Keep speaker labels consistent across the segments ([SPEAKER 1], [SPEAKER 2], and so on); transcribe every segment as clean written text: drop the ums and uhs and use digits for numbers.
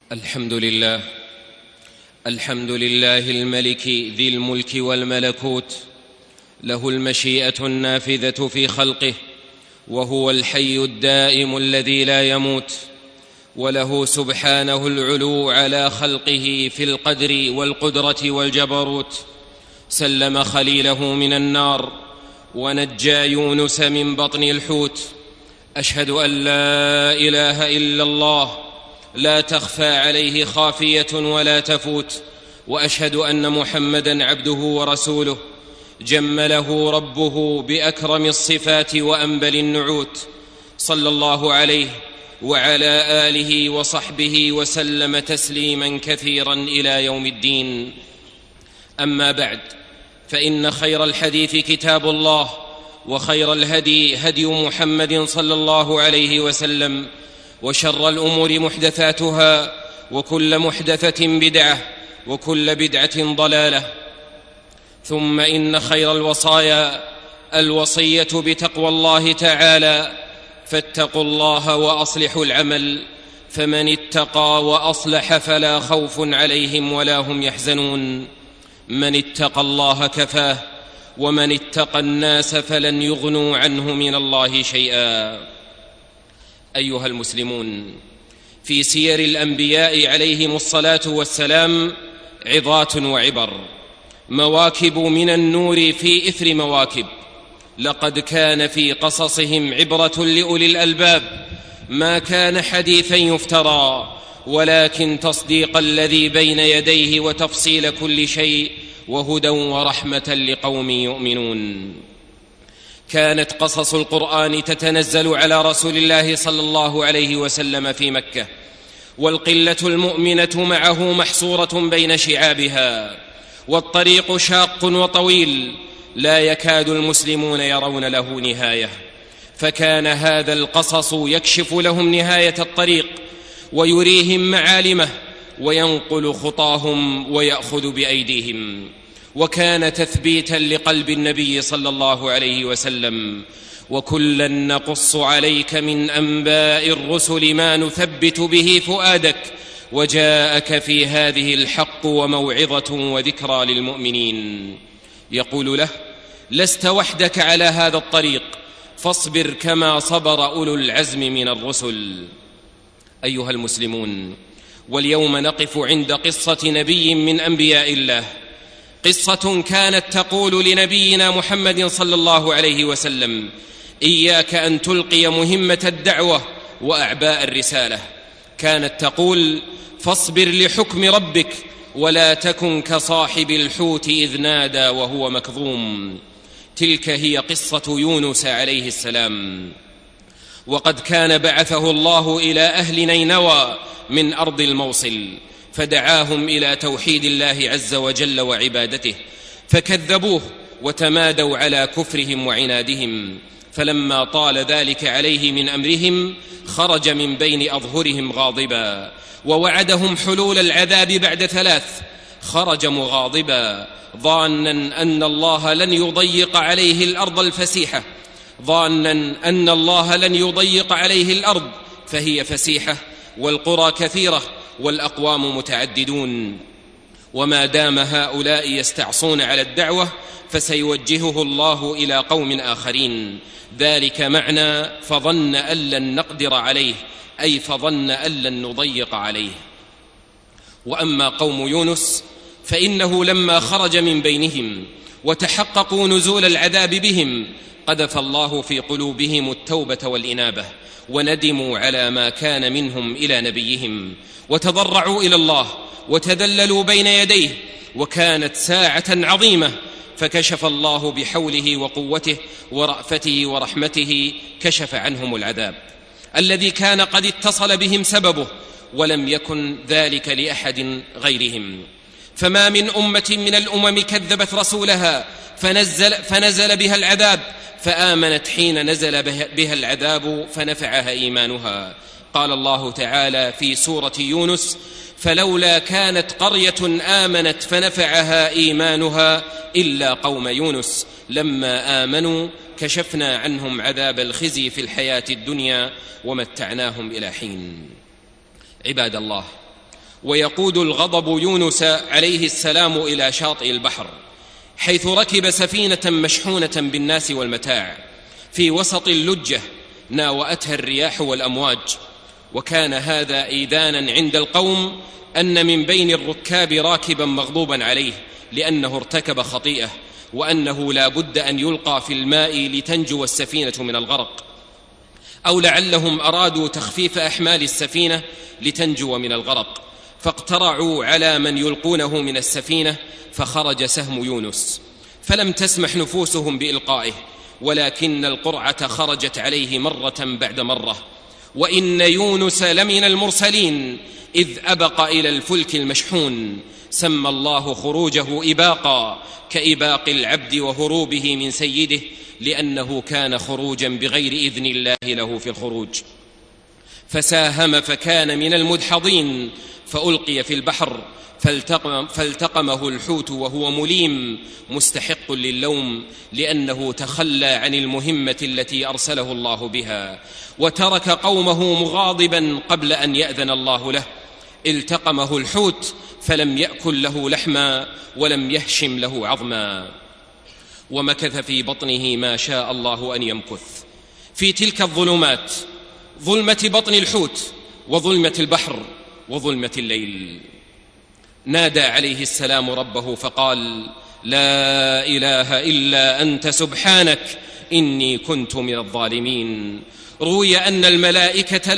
[SPEAKER 1] الحمد لله الملك ذي الملك والملكوت، له المشيئة النافذة في خلقه، وهو الحي الدائم الذي لا يموت، وله سبحانه العلو على خلقه في القدر والقدرة والجبروت. سلم خليله من النار ونجى يونس من بطن الحوت. أشهد أن لا إله إلا الله لا تخفى عليه خافية ولا تفوت، وأشهد أن محمدًا عبده ورسوله جمله ربه بأكرم الصفات وأنبل النعوت، صلى الله عليه وعلى آله وصحبه وسلم تسليمًا كثيرًا إلى يوم الدين. أما بعد، فإن خير الحديث كتاب الله، وخير الهدي هدي محمد صلى الله عليه وسلم، وشر الأمور محدثاتها، وكل محدثة بدعة، وكل بدعة ضلالة. ثم إن خير الوصايا الوصية بتقوى الله تعالى، فاتقوا الله وأصلحوا العمل، فمن اتقى وأصلح فلا خوف عليهم ولا هم يحزنون. من اتقى الله كفاه، ومن اتقى الناس فلن يغنوا عنه من الله شيئا. أيها المسلمون، في سير الأنبياء عليهم الصلاة والسلام عظات وعبر، مواكب من النور في إثر مواكب. لقد كان في قصصهم عبرة لأولي الألباب، ما كان حديثا يفترى، ولكن تصديق الذي بين يديه وتفصيل كل شيء، وهدى ورحمة لقوم يؤمنون. كانت قصص القرآن تتنزل على رسول الله صلى الله عليه وسلم في مكة، والقلة المؤمنة معه محصورة بين شعابها، والطريق شاق وطويل، لا يكاد المسلمون يرون له نهاية. فكان هذا القصص يكشف لهم نهاية الطريق، ويريهم معالمه، وينقل خطاهم ويأخذ بأيديهم. وكان تثبيتا لقلب النبي صلى الله عليه وسلم: وكلا نقص عليك من أنباء الرسل ما نثبت به فؤادك، وجاءك في هذه الحق وموعظة وذكرى للمؤمنين. يقول له: لست وحدك على هذا الطريق، فاصبر كما صبر أولو العزم من الرسل. أيها المسلمون، واليوم نقف عند قصة نبي من أنبياء الله، قصة كانت تقول لنبينا محمد صلى الله عليه وسلم: إياك أن تلقي مهمة الدعوة وأعباء الرسالة. كانت تقول: فاصبر لحكم ربك، ولا تكن كصاحب الحوت إذ نادى وهو مكظوم. تلك هي قصة يونس عليه السلام. وقد كان بعثه الله إلى أهل نينوى من أرض الموصل، فدعاهم إلى توحيد الله عز وجل وعبادته، فكذبوه وتمادوا على كفرهم وعنادهم. فلما طال ذلك عليه من أمرهم، خرج من بين أظهرهم غاضبا، ووعدهم حلول العذاب بعد 3. خرج مغاضبا، ظانا أن الله لن يضيق عليه الأرض الفسيحة، ظانا أن الله لن يضيق عليه الأرض، فهي فسيحة، والقرى كثيرة، والأقوام متعددون. وما دام هؤلاء يستعصون على الدعوة، فسيوجهه الله إلى قوم آخرين. ذلك معنى فظن أن لن نقدر عليه، أي فظن أن لن نضيق عليه. وأما قوم يونس فإنه لما خرج من بينهم وتحققوا نزول العذاب بهم، قذف الله في قلوبهم التوبة والإنابة، وندموا على ما كان منهم إلى نبيهم، وتضرعوا إلى الله وتذللوا بين يديه. وكانت ساعة عظيمة، فكشف الله بحوله وقوته ورأفته ورحمته، كشف عنهم العذاب الذي كان قد اتصل بهم سببه، ولم يكن ذلك لأحد غيرهم. فما من أمة من الأمم كذبت رسولها فنزل بها العذاب، فآمنت حين نزل بها العذاب فنفعها إيمانها. قال الله تعالى في سورة يونس: فلولا كانت قرية آمنت فنفعها إيمانها إلا قوم يونس لما آمنوا كشفنا عنهم عذاب الخزي في الحياة الدنيا ومتعناهم إلى حين. عباد الله، ويقود الغضب يونس عليه السلام إلى شاطئ البحر، حيث ركب سفينة مشحونة بالناس والمتاع في وسط اللجة ناوأتها الرياح والأمواج. وكان هذا إيذانا عند القوم أن من بين الركاب راكبا مغضوبا عليه لأنه ارتكب خطيئة، وأنه لا بد أن يلقى في الماء لتنجو السفينة من الغرق، أو لعلهم أرادوا تخفيف أحمال السفينة لتنجو من الغرق، فاقترعوا على من يلقونه من السفينة، فخرج سهم يونس، فلم تسمح نفوسهم بإلقائه، ولكن القرعة خرجت عليه مرة بعد مرة. وإن يونس لمن المرسلين إذ أبق إلى الفلك المشحون، سمى الله خروجه إباقا كإباق العبد وهروبه من سيده، لأنه كان خروجا بغير إذن الله له في الخروج. فساهم فكان من المدحضين، فألقي في البحر فالتقمه الحوت وهو مليم مستحق للوم، لأنه تخلى عن المهمة التي أرسله الله بها، وترك قومه مغاضبا قبل أن يأذن الله له. التقمه الحوت فلم يأكل له لحما ولم يهشم له عظما، ومكث في بطنه ما شاء الله أن يمكث. في تلك الظلمات، ظلمة بطن الحوت وظلمة البحر وظلمة الليل، نادى عليه السلام ربه فقال: لا إله إلا أنت سبحانك إني كنت من الظالمين. روي أن الملائكة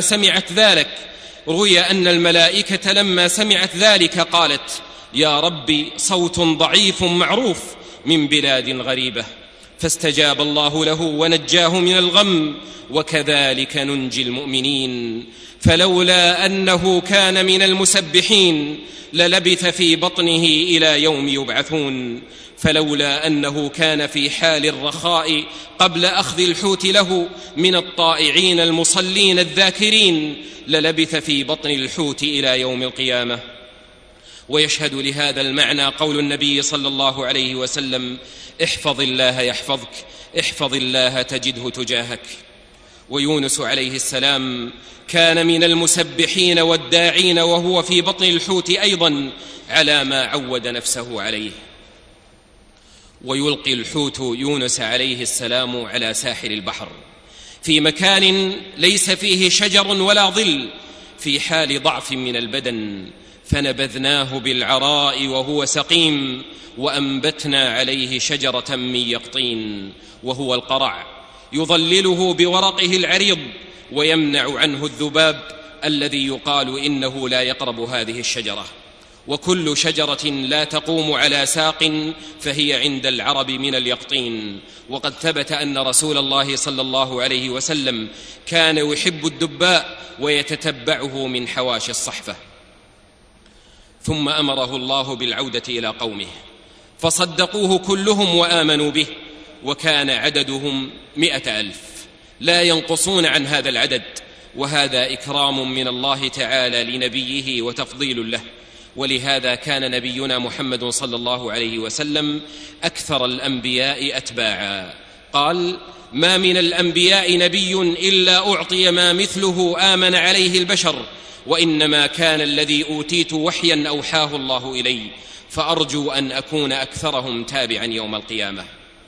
[SPEAKER 1] لما سمعت ذلك قالت: يا ربي صوت ضعيف معروف من بلاد غريبة، فاستجاب الله له ونجاه من الغم، وكذلك ننجي المؤمنين. فلولا أنه كان من المسبحين للبث في بطنه إلى يوم يبعثون، فلولا أنه كان في حال الرخاء قبل أخذ الحوت له من الطائعين المصلين الذاكرين للبث في بطن الحوت إلى يوم القيامة. ويشهد لهذا المعنى قول النبي صلى الله عليه وسلم: احفظ الله يحفظك، احفظ الله تجده تجاهك. ويونس عليه السلام كان من المسبحين والداعين وهو في بطن الحوت أيضا على ما عود نفسه عليه. ويلقي الحوت يونس عليه السلام على ساحل البحر في مكان ليس فيه شجر ولا ظل، في حال ضعف من البدن، فنبذناه بالعراء وهو سقيم، وأنبتنا عليه شجرة من يقطين وهو القرع، يظلله بورقه العريض ويمنع عنه الذباب الذي يقال إنه لا يقرب هذه الشجرة. وكل شجرة لا تقوم على ساق فهي عند العرب من اليقطين. وقد ثبت أن رسول الله صلى الله عليه وسلم كان يحب الدباء ويتتبعه من حواشي الصحفة. ثم أمره الله بالعودة إلى قومه، فصدقوه كلهم وآمنوا به، وكان عددهم 100,000 لا ينقصون عن هذا العدد، وهذا إكرام من الله تعالى لنبيه وتفضيل له. ولهذا كان نبينا محمد صلى الله عليه وسلم أكثر الأنبياء أتباعا. قال: ما من الأنبياء نبي إلا أعطي ما مثله آمن عليه البشر، وإنما كان الذي أوتيت وحيا أوحاه الله إلي، فأرجو أن أكون أكثرهم تابعا يوم القيامة.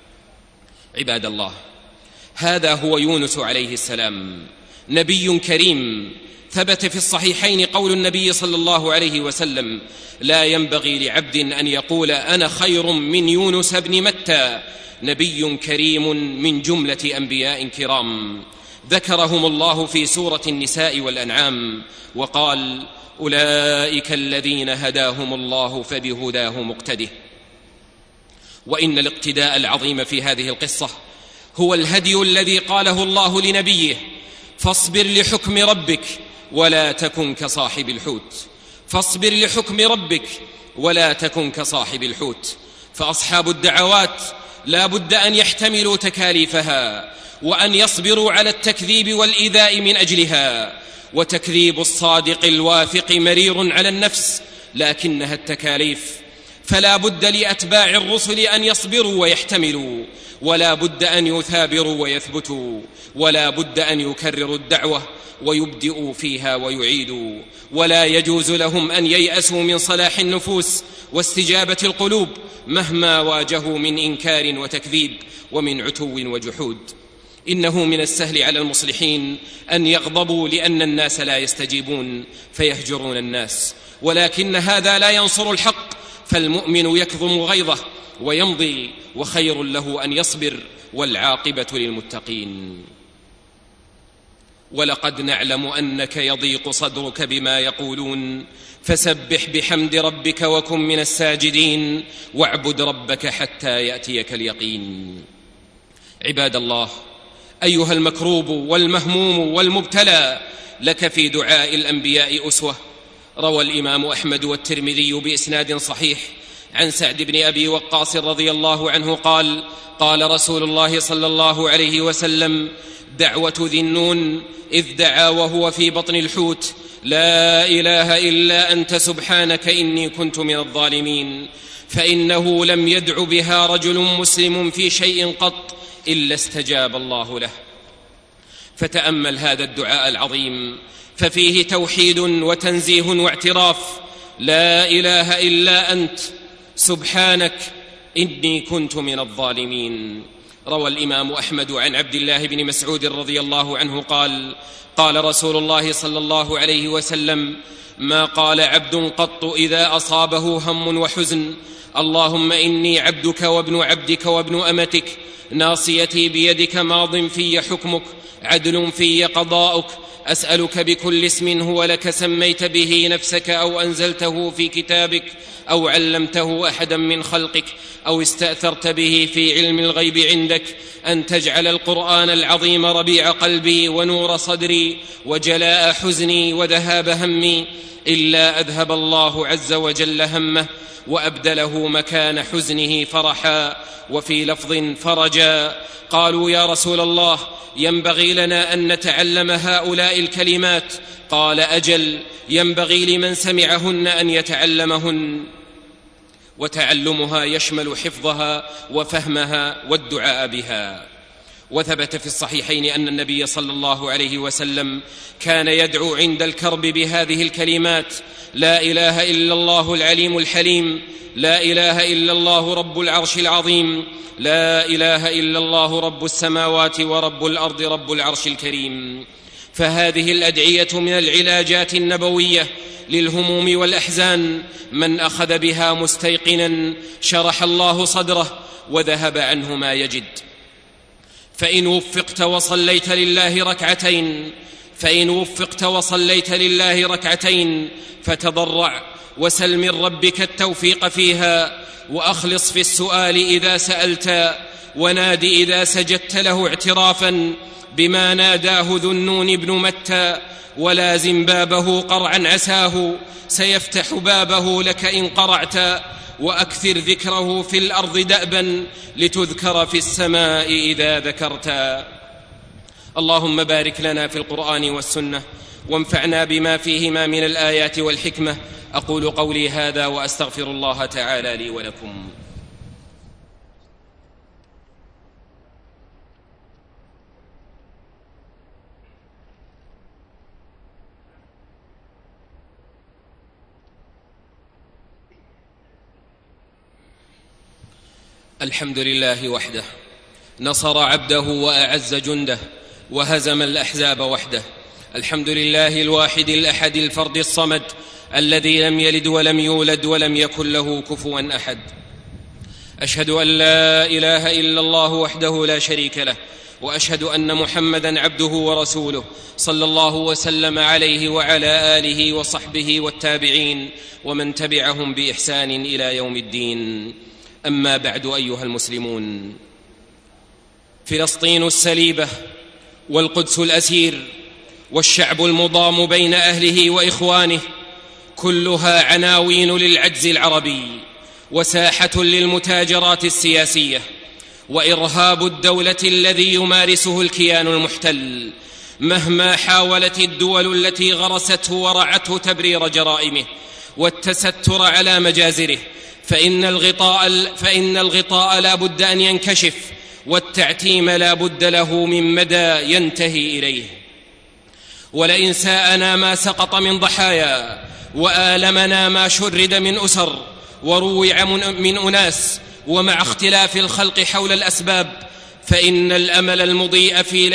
[SPEAKER 1] عباد الله، هذا هو يونس عليه السلام، نبي كريم. ثبت في الصحيحين قول النبي صلى الله عليه وسلم: لا ينبغي لعبد أن يقول أنا خير من يونس بن متى، نبي كريم من جملة أنبياء كرام، ذكرهم الله في سورة النساء والأنعام وقال: أولئك الذين هداهم الله فبهداه مقتده. وإن الاقتداء العظيم في هذه القصة هو الهدي الذي قاله الله لنبيه: فاصبر لحكم ربك ولا تكن كصاحب الحوت، فاصبر لحكم ربك ولا تكن كصاحب الحوت. فأصحاب الدعوات لا بد أن يحتملوا تكاليفها، وأن يصبروا على التكذيب والإيذاء من أجلها. وتكذيب الصادق الواثق مرير على النفس، لكنها التكاليف، فلا بد لأتباع الرسل أن يصبروا ويحتملوا، ولا بد أن يثابروا ويثبتوا، ولا بد أن يكرروا الدعوة ويبدئوا فيها ويعيدوا، ولا يجوز لهم أن ييأسوا من صلاح النفوس واستجابة القلوب مهما واجهوا من إنكار وتكذيب ومن عتو وجحود. إنه من السهل على المصلحين أن يغضبوا لأن الناس لا يستجيبون فيهجرون الناس، ولكن هذا لا ينصر الحق، فالمؤمن يكظم غيظه ويمضي، وخير له أن يصبر، والعاقبة للمتقين. ولقد نعلم أنك يضيق صدرك بما يقولون، فسبح بحمد ربك وكن من الساجدين، واعبد ربك حتى يأتيك اليقين. عباد الله، أيها المكروب والمهموم والمبتلى، لك في دعاء الأنبياء أسوة. روى الإمام أحمد والترمذي بإسناد صحيح عن سعد بن أبي وقاص رضي الله عنه قال: قال رسول الله صلى الله عليه وسلم: دعوة ذي النون إذ دعا وهو في بطن الحوت: لا إله إلا أنت سبحانك إني كنت من الظالمين. فإنه لم يدع بها رجل مسلم في شيء قط إلا استجاب الله له. فتأمل هذا الدعاء العظيم، ففيه توحيد وتنزيه واعتراف: لا إله إلا أنت سبحانك إني كنت من الظالمين. روى الإمام أحمد عن عبد الله بن مسعود رضي الله عنه قال: قال رسول الله صلى الله عليه وسلم: ما قال عبد قط إذا أصابه هم وحزن: اللهم إني عبدك وابن عبدك وابن أمتك، ناصيتي بيدك، ماض في حكمك، عدل في قضاؤك، أسألك بكل اسم هو لك سميت به نفسك أو أنزلته في كتابك أو علمته أحدا من خلقك أو استأثرت به في علم الغيب عندك، أن تجعل القرآن العظيم ربيع قلبي ونور صدري وجلاء حزني وذهاب همي، إلا أذهب الله عز وجل همه وأبدله مكان حزنه فرحا، وفي لفظ فرجا. قالوا: يا رسول الله، ينبغي لنا أن نتعلم هؤلاء الكلمات. قال: أجل، ينبغي لمن سمعهن أن يتعلمهن، وتعلمها يشمل حفظها وفهمها والدعاء بها. وثبت في الصحيحين أن النبي صلى الله عليه وسلم كان يدعو عند الكرب بهذه الكلمات: لا إله إلا الله العليم الحليم، لا إله إلا الله رب العرش العظيم، لا إله إلا الله رب السماوات ورب الأرض رب العرش الكريم. فهذه الأدعية من العلاجات النبوية للهموم والأحزان، من أخذ بها مستيقنا شرح الله صدره وذهب عنه ما يجد. فإن وفقت وصليت لله ركعتين فتضرع وسل من ربك التوفيق فيها، وأخلص في السؤال إذا سألت، وناد إذا سجدت له اعترافا بما ناداه ذو النون بن متى، ولازم بابه قرعا عساه سيفتح بابه لك إن قرعت، وأكثر ذكره في الأرض دأبا لتذكر في السماء إذا ذكرت. اللهم بارك لنا في القرآن والسنة، وانفعنا بما فيهما من الآيات والحكمة. أقول قولي هذا وأستغفر الله تعالى لي ولكم. الحمد لله وحده، نصر عبده وأعز جنده، وهزم الأحزاب وحده. الحمد لله الواحد الأحد الفرد الصمد، الذي لم يلد ولم يولد ولم يكن له كفوا أحد. أشهد أن لا إله إلا الله وحده لا شريك له، وأشهد أن محمدًا عبده ورسوله، صلى الله وسلم عليه وعلى آله وصحبه والتابعين ومن تبعهم بإحسان إلى يوم الدين. أما بعد، أيها المسلمون، فلسطين السليبة والقدس الأسير والشعب المضام بين أهله وإخوانه كلها عناوين للعجز العربي، وساحة للمتاجرات السياسية، وإرهاب الدولة الذي يمارسه الكيان المحتل، مهما حاولت الدول التي غرسته ورعته تبرير جرائمه والتستر على مجازره، فإن الغطاء لا بد أن ينكشف، والتعتيم لا بد له من مدى ينتهي إليه. ولئن ساءنا ما سقط من ضحايا، وآلمنا ما شرد من أسر، وروع من أناس، ومع اختلاف الخلق حول الأسباب، فإن الأمل المضيء في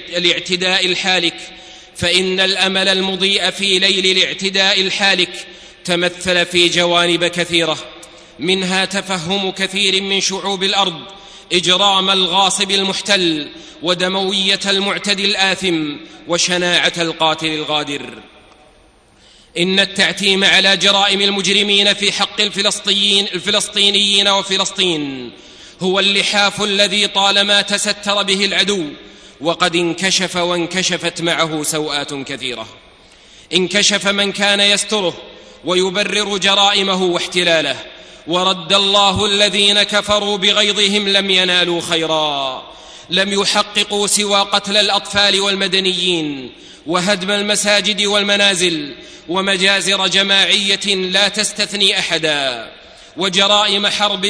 [SPEAKER 1] ليل الاعتداء الحالك تمثل في جوانب كثيرة، منها تفهم كثير من شعوب الأرض إجرام الغاصب المحتل، ودموية المعتدي الآثم، وشناعة القاتل الغادر. إن التعتيم على جرائم المجرمين في حق الفلسطينيين وفلسطين هو اللحاف الذي طالما تستر به العدو، وقد انكشف وانكشفت معه سوءات كثيرة. انكشف من كان يستره ويبرر جرائمه واحتلاله، ورد الله الذين كفروا بغيظهم لم ينالوا خيرا، لم يحققوا سوى قتل الأطفال والمدنيين، وهدم المساجد والمنازل، ومجازر جماعية لا تستثني أحدا، وجرائم حرب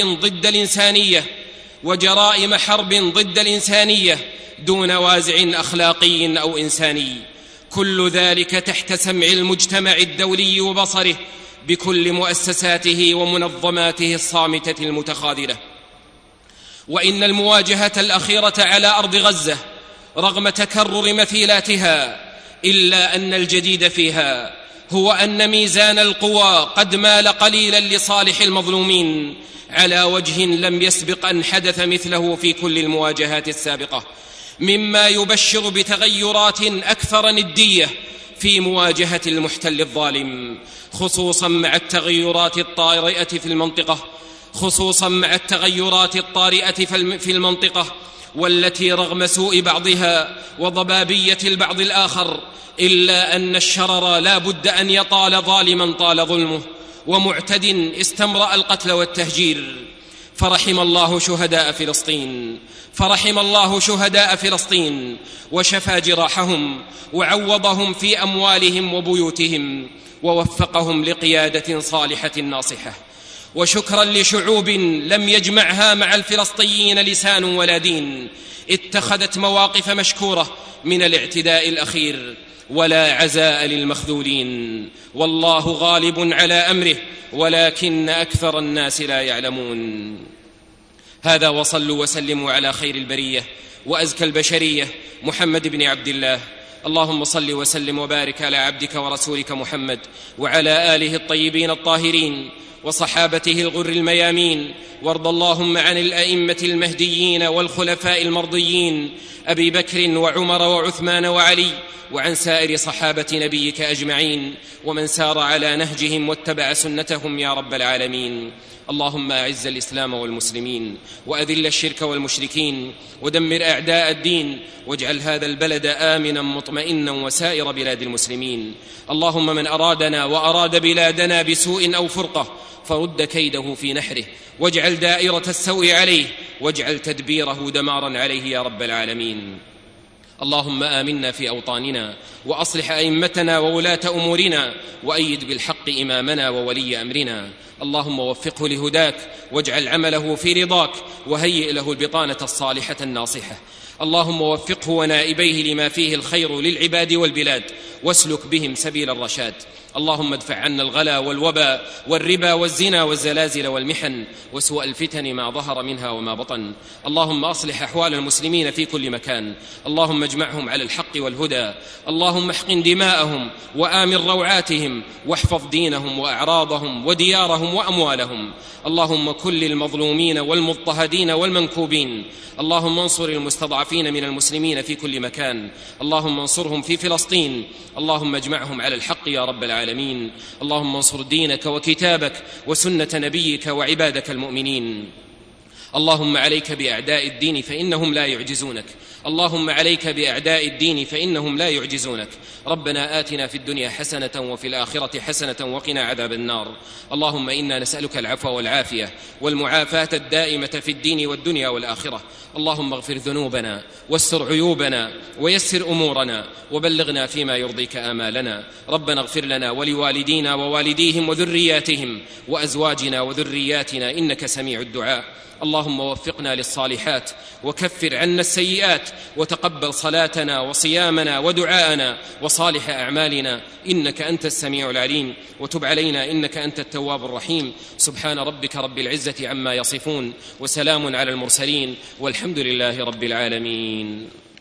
[SPEAKER 1] ضد الإنسانية دون وازع أخلاقي أو إنساني، كل ذلك تحت سمع المجتمع الدولي وبصره بكل مؤسساته ومنظماته الصامتة المتخاذلة. وإن المواجهة الأخيرة على أرض غزة رغم تكرر مثيلاتها، إلا أن الجديد فيها هو أن ميزان القوى قد مال قليلا لصالح المظلومين على وجه لم يسبق أن حدث مثله في كل المواجهات السابقة، مما يبشر بتغيرات أكثر ندية في مواجهة المحتل الظالم، خصوصا مع التغيرات الطارئة في المنطقة، والتي رغم سوء بعضها وضبابية البعض الآخر، إلا أن الشرر لا بد أن يطال ظالما طال ظلمه، ومعتد استمرأ القتل والتهجير. فرحم الله شهداء فلسطين وشفى جراحهم، وعوضهم في أموالهم وبيوتهم، ووفقهم لقيادة صالحة ناصحة. وشكرا لشعوب لم يجمعها مع الفلسطينيين لسان ولا دين، اتخذت مواقف مشكورة من الاعتداء الأخير، ولا عزاء للمخذولين، والله غالب على أمره ولكن أكثر الناس لا يعلمون. هذا، وصلوا وسلموا على خير البرية وأزكى البشرية محمد بن عبد الله. اللهم صل وسلم وبارك على عبدك ورسولك محمد وعلى آله الطيبين الطاهرين وصحابته الغر الميامين، وارض اللهم عن الأئمة المهديين والخلفاء المرضيين أبي بكر وعمر وعثمان وعلي، وعن سائر صحابة نبيك أجمعين، ومن سار على نهجهم واتبع سنتهم يا رب العالمين. اللهم أعز الإسلام والمسلمين، وأذل الشرك والمشركين، ودمر أعداء الدين، واجعل هذا البلد آمنا مطمئنا وسائر بلاد المسلمين. اللهم من أرادنا وأراد بلادنا بسوء أو فرقة فرد كيده في نحره، واجعل دائرة السوء عليه، واجعل تدبيره دمارا عليه يا رب العالمين. اللهم آمنا في أوطاننا، وأصلح أئمتنا وولاة أمورنا، وأيد بالحق إمامنا وولي أمرنا. اللهم وفقه لهداك، واجعل عمله في رضاك، وهيئ له البطانة الصالحة الناصحة. اللهم وفقه ونائبيه لما فيه الخير للعباد والبلاد، واسلك بهم سبيل الرشاد. اللهم ادفع عنا الغلا والوبا والربا والزنا والزلازل والمحن وسوء الفتن ما ظهر منها وما بطن. اللهم أصلح أحوال المسلمين في كل مكان، اللهم اجمعهم على الحق والهدى، اللهم احقن دماءهم وآمن روعاتهم، واحفظ دينهم وأعراضهم وديارهم وأموالهم. اللهم كن للمظلومين والمضطهدين والمنكوبين. اللهم انصر المستضعفين من المسلمين في كل مكان، اللهم انصرهم في فلسطين. اللهم اجمعهم على الحق يا رب العالمين. اللهم انصر دينك وكتابك وسنة نبيك وعبادك المؤمنين. اللهم عليك بأعداء الدين فإنهم لا يعجزونك، اللهم عليك بأعداء الدين فإنهم لا يعجزونك. ربنا آتنا في الدنيا حسنة وفي الآخرة حسنة وقنا عذاب النار. اللهم إنا نسألك العفو والعافية والمعافاة الدائمة في الدين والدنيا والآخرة. اللهم اغفر ذنوبنا واستر عيوبنا ويسر أمورنا وبلغنا فيما يرضيك آمالنا. ربنا اغفر لنا ولوالدينا ووالديهم وذرياتهم وأزواجنا وذرياتنا إنك سميع الدعاء. اللهم وفقنا للصالحات وكفر عنا السيئات وتقبل صلاتنا وصيامنا ودعاءنا وصالح أعمالنا إنك أنت السميع العليم، وتب علينا إنك أنت التواب الرحيم. سبحان ربك رب العزة عما يصفون وسلام على المرسلين والحمد لله رب العالمين.